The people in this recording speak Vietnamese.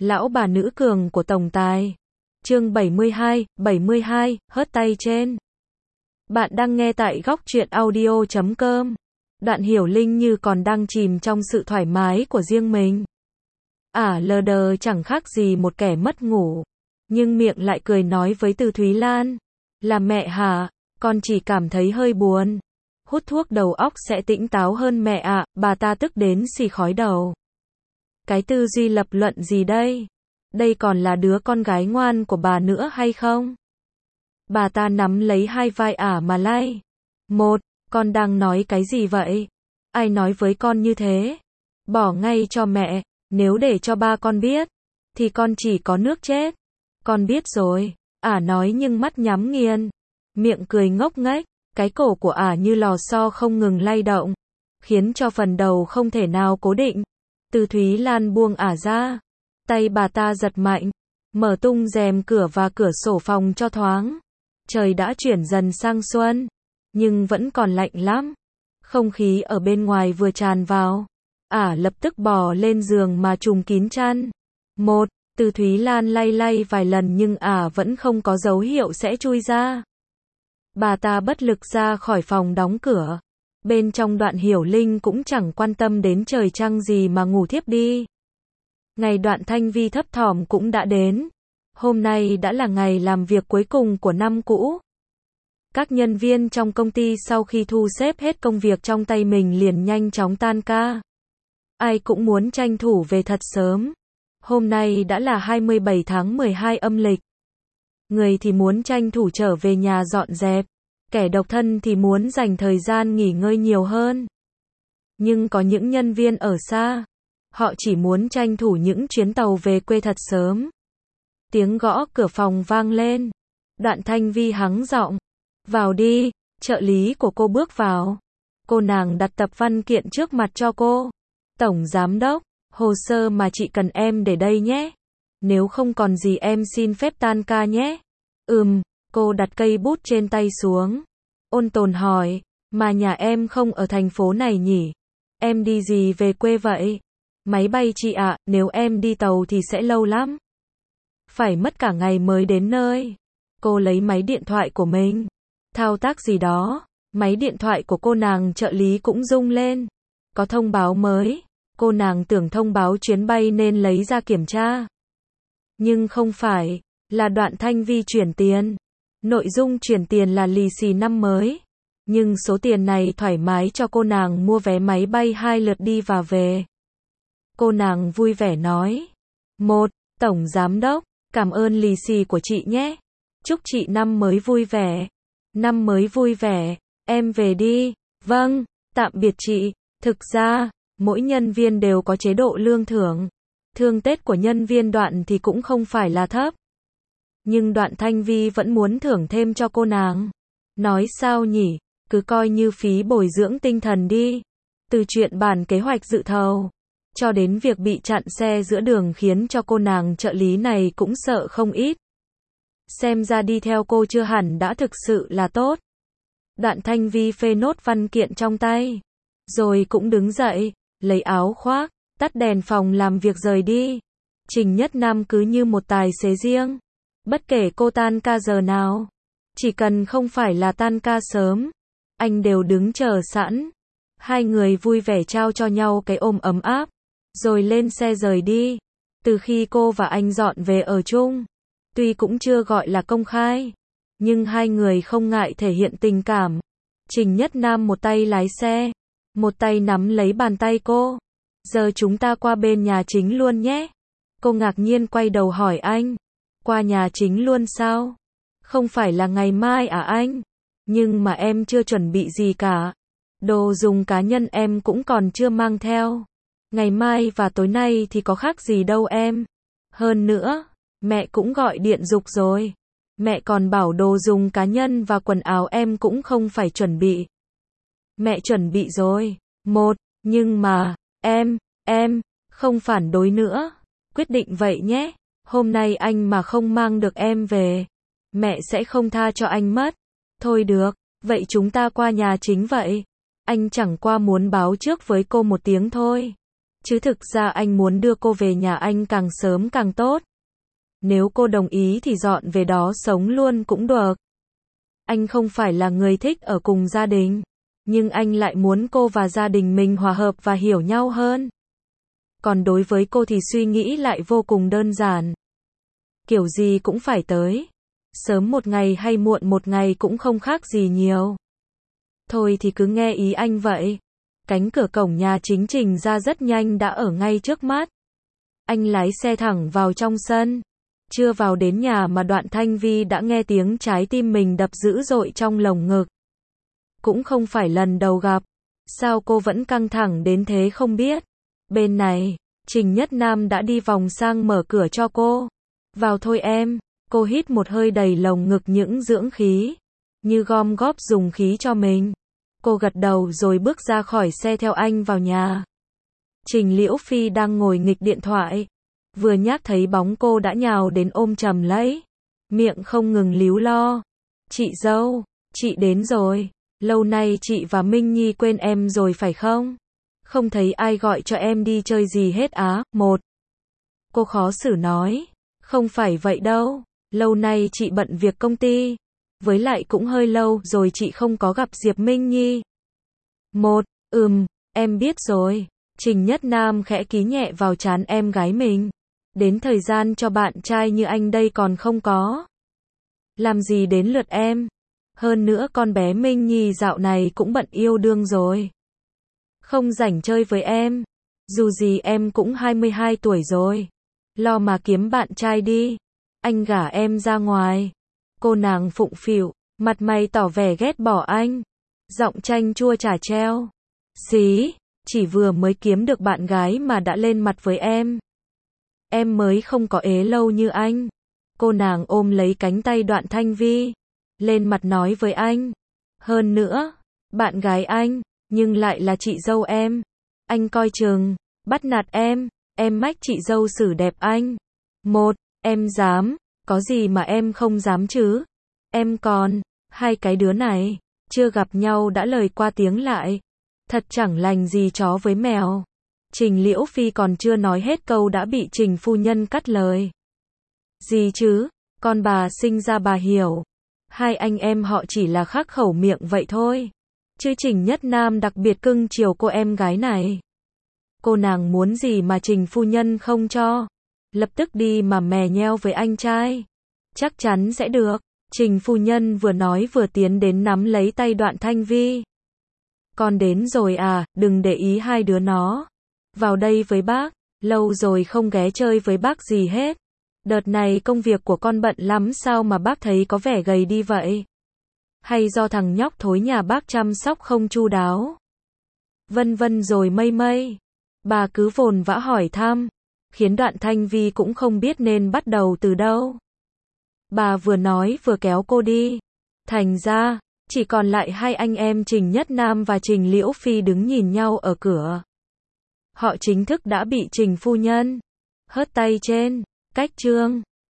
Lão bà nữ cường của tổng tài. Chương 72, hớt tay trên. Bạn đang nghe tại góc truyện audio.com. Đoạn Hiểu Linh như còn đang chìm trong sự thoải mái của riêng mình. Lờ đờ chẳng khác gì một kẻ mất ngủ. Nhưng miệng lại cười nói với Từ Thúy Lan. Là mẹ hả? Con chỉ cảm thấy hơi buồn. Hút thuốc đầu óc sẽ tỉnh táo hơn mẹ ạ. Bà ta tức đến xì khói đầu. Cái tư duy lập luận gì đây? Đây còn là đứa con gái ngoan của bà nữa hay không? Bà ta nắm lấy hai vai mà lay. Con đang nói cái gì vậy? Ai nói với con như thế? Bỏ ngay cho mẹ, nếu để cho ba con biết, thì con chỉ có nước chết. Con biết rồi, nói nhưng mắt nhắm nghiền, miệng cười ngốc nghếch, cái cổ của như lò xo không ngừng lay động, khiến cho phần đầu không thể nào cố định. Từ Thúy Lan buông ra, tay bà ta giật mạnh, mở tung rèm cửa và cửa sổ phòng cho thoáng. Trời đã chuyển dần sang xuân, nhưng vẫn còn lạnh lắm. Không khí ở bên ngoài vừa tràn vào. Lập tức bò lên giường mà trùm kín chăn. Từ Thúy Lan lay vài lần nhưng vẫn không có dấu hiệu sẽ chui ra. Bà ta bất lực ra khỏi phòng đóng cửa. Bên trong Đoạn Hiểu Linh cũng chẳng quan tâm đến trời trăng gì mà ngủ thiếp đi. Ngày Đoạn Thanh Vi thấp thỏm cũng đã đến. Hôm nay đã là ngày làm việc cuối cùng của năm cũ. Các nhân viên trong công ty sau khi thu xếp hết công việc trong tay mình liền nhanh chóng tan ca. Ai cũng muốn tranh thủ về thật sớm. Hôm nay đã là 27 tháng 12 âm lịch. Người thì muốn tranh thủ trở về nhà dọn dẹp. Kẻ độc thân thì muốn dành thời gian nghỉ ngơi nhiều hơn. Nhưng có những nhân viên ở xa. Họ chỉ muốn tranh thủ những chuyến tàu về quê thật sớm. Tiếng gõ cửa phòng vang lên. Đoạn Thanh Vi hắng giọng. Vào đi, trợ lý của cô bước vào. Cô nàng đặt tập văn kiện trước mặt cho cô. Tổng giám đốc, hồ sơ mà chị cần em để đây nhé. Nếu không còn gì em xin phép tan ca nhé. Cô đặt cây bút trên tay xuống. Ôn tồn hỏi, mà nhà em không ở thành phố này nhỉ? Em đi gì về quê vậy? Máy bay chị ạ, nếu em đi tàu thì sẽ lâu lắm. Phải mất cả ngày mới đến nơi. Cô lấy máy điện thoại của mình. Thao tác gì đó, máy điện thoại của cô nàng trợ lý cũng rung lên. Có thông báo mới. Cô nàng tưởng thông báo chuyến bay nên lấy ra kiểm tra. Nhưng không phải, là Đoạn Thanh Vi chuyển tiền. Nội dung chuyển tiền là lì xì năm mới. Nhưng số tiền này thoải mái cho cô nàng mua vé máy bay 2 lượt đi và về. Cô nàng vui vẻ nói. Tổng giám đốc, cảm ơn lì xì của chị nhé. Chúc chị năm mới vui vẻ. Năm mới vui vẻ, em về đi. Vâng, tạm biệt chị. Thực ra, mỗi nhân viên đều có chế độ lương thưởng. Thưởng Tết của nhân viên Đoạn thì cũng không phải là thấp. Nhưng Đoạn Thanh Vi vẫn muốn thưởng thêm cho cô nàng. Nói sao nhỉ, cứ coi như phí bồi dưỡng tinh thần đi. Từ chuyện bản kế hoạch dự thầu, cho đến việc bị chặn xe giữa đường khiến cho cô nàng trợ lý này cũng sợ không ít. Xem ra đi theo cô chưa hẳn đã thực sự là tốt. Đoạn Thanh Vi phê nốt văn kiện trong tay. Rồi cũng đứng dậy, lấy áo khoác, tắt đèn phòng làm việc rời đi. Trình Nhất Nam cứ như một tài xế riêng. Bất kể cô tan ca giờ nào, chỉ cần không phải là tan ca sớm, anh đều đứng chờ sẵn. Hai người vui vẻ trao cho nhau cái ôm ấm áp, rồi lên xe rời đi. Từ khi cô và anh dọn về ở chung, tuy cũng chưa gọi là công khai, nhưng hai người không ngại thể hiện tình cảm. Trình Nhất Nam một tay lái xe, một tay nắm lấy bàn tay cô. Giờ chúng ta qua bên nhà chính luôn nhé. Cô ngạc nhiên quay đầu hỏi anh. Qua nhà chính luôn sao? Không phải là ngày mai anh? Nhưng mà em chưa chuẩn bị gì cả. Đồ dùng cá nhân em cũng còn chưa mang theo. Ngày mai và tối nay thì có khác gì đâu em. Hơn nữa, mẹ cũng gọi điện giục rồi. Mẹ còn bảo đồ dùng cá nhân và quần áo em cũng không phải chuẩn bị. Mẹ chuẩn bị rồi. Nhưng mà, em, không phản đối nữa. Quyết định vậy nhé. Hôm nay anh mà không mang được em về, mẹ sẽ không tha cho anh mất. Thôi được, vậy chúng ta qua nhà chính vậy. Anh chẳng qua muốn báo trước với cô một tiếng thôi. Chứ thực ra anh muốn đưa cô về nhà anh càng sớm càng tốt. Nếu cô đồng ý thì dọn về đó sống luôn cũng được. Anh không phải là người thích ở cùng gia đình, nhưng anh lại muốn cô và gia đình mình hòa hợp và hiểu nhau hơn. Còn đối với cô thì suy nghĩ lại vô cùng đơn giản. Kiểu gì cũng phải tới. Sớm một ngày hay muộn một ngày cũng không khác gì nhiều. Thôi thì cứ nghe ý anh vậy. Cánh cửa cổng nhà chính Trình ra rất nhanh đã ở ngay trước mắt. Anh lái xe thẳng vào trong sân. Chưa vào đến nhà mà Đoạn Thanh Vi đã nghe tiếng trái tim mình đập dữ dội trong lồng ngực. Cũng không phải lần đầu gặp. Sao cô vẫn căng thẳng đến thế không biết. Bên này, Trình Nhất Nam đã đi vòng sang mở cửa cho cô. Vào thôi em. Cô hít một hơi đầy lồng ngực những dưỡng khí. Như gom góp dùng khí cho mình. Cô gật đầu rồi bước ra khỏi xe theo anh vào nhà. Trình Liễu Phi đang ngồi nghịch điện thoại. Vừa nhắc thấy bóng cô đã nhào đến ôm chầm lấy. Miệng không ngừng líu lo. Chị dâu, chị đến rồi. Lâu nay chị và Minh Nhi quên em rồi phải không? Không thấy ai gọi cho em đi chơi gì hết á. Cô khó xử nói. Không phải vậy đâu. Lâu nay chị bận việc công ty. Với lại cũng hơi lâu rồi chị không có gặp Diệp Minh Nhi. Em biết rồi. Trình Nhất Nam khẽ ký nhẹ vào trán em gái mình. Đến thời gian cho bạn trai như anh đây còn không có. Làm gì đến lượt em. Hơn nữa con bé Minh Nhi dạo này cũng bận yêu đương rồi. Không rảnh chơi với em. Dù gì em cũng 22 tuổi rồi. Lo mà kiếm bạn trai đi. Anh gả em ra ngoài. Cô nàng phụng phịu, mặt mày tỏ vẻ ghét bỏ anh. Giọng chanh chua chả treo. Xí, chỉ vừa mới kiếm được bạn gái mà đã lên mặt với em. Em mới không có ế lâu như anh. Cô nàng ôm lấy cánh tay Đoạn Thanh Vi. Lên mặt nói với anh. Hơn nữa, bạn gái anh, nhưng lại là chị dâu em. Anh coi chừng, bắt nạt em mách chị dâu xử đẹp anh. Em dám, có gì mà em không dám chứ? Em còn, hai cái đứa này, chưa gặp nhau đã lời qua tiếng lại. Thật chẳng lành gì chó với mèo. Trình Liễu Phi còn chưa nói hết câu đã bị Trình phu nhân cắt lời. Gì chứ, con bà sinh ra bà hiểu. Hai anh em họ chỉ là khắc khẩu miệng vậy thôi. Chứ Trình Nhất Nam đặc biệt cưng chiều cô em gái này. Cô nàng muốn gì mà Trình phu nhân không cho. Lập tức đi mà mè nheo với anh trai. Chắc chắn sẽ được. Trình phu nhân vừa nói vừa tiến đến nắm lấy tay Đoạn Thanh Vi. Con đến rồi à, đừng để ý hai đứa nó. Vào đây với bác, lâu rồi không ghé chơi với bác gì hết. Đợt này công việc của con bận lắm sao mà bác thấy có vẻ gầy đi vậy? Hay do thằng nhóc thối nhà bác chăm sóc không chu đáo? Vân vân rồi mây mây. Bà cứ vồn vã hỏi thăm, khiến Đoạn Thanh Vi cũng không biết nên bắt đầu từ đâu. Bà vừa nói vừa kéo cô đi. Thành ra, chỉ còn lại hai anh em Trình Nhất Nam và Trình Liễu Phi đứng nhìn nhau ở cửa. Họ chính thức đã bị Trình phu nhân hớt tay trên. Cách chương